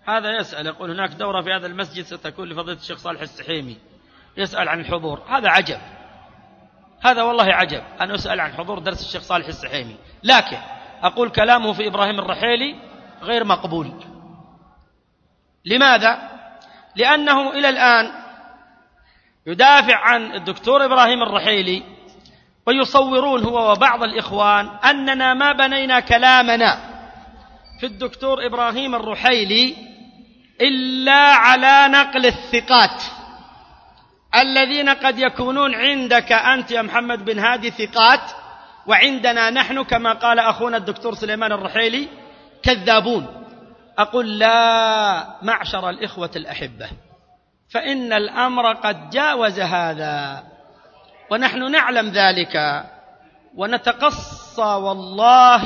هذا يسأل يقول هناك دورة في هذا المسجد ستكون لفضيلة الشيخ صالح السحيمي، يسأل عن الحضور. هذا عجب، هذا والله عجب أن أسأل عن حضور درس الشيخ صالح السحيمي، لكن أقول كلامه في إبراهيم الرحيلي غير مقبول. لماذا؟ لأنه إلى الآن يدافع عن الدكتور إبراهيم الرحيلي، ويصورون هو وبعض الإخوان أننا ما بنينا كلامنا في الدكتور إبراهيم الرحيلي إلا على نقل الثقات الذين قد يكونون عندك أنت يا محمد بن هادي ثقات، وعندنا نحن كما قال أخونا الدكتور سليمان الرحيلي كذابون. أقول لا معشر الإخوة الأحبة، فإن الأمر قد جاوز هذا ونحن نعلم ذلك، ونتقصى والله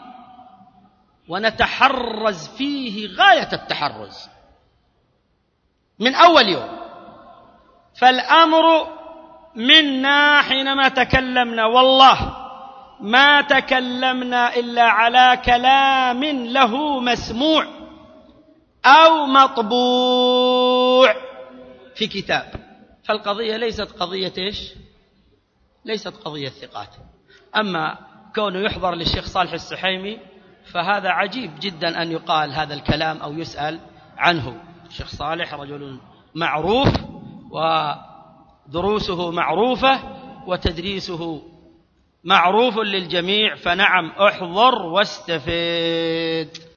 ونتحرز فيه غاية التحرز من أول يوم. فالأمر منا حينما تكلمنا والله ما تكلمنا إلا على كلام له مسموع أو مطبوع في كتاب. فالقضية ليست قضية إيش؟ ليست قضية ثقات. أما كونه يحضر للشيخ صالح السحيمي فهذا عجيب جدا أن يقال هذا الكلام أو يسأل عنه. الشيخ صالح رجل معروف ودروسه معروفة وتدريسه معروف للجميع، فنعم احضر واستفيد.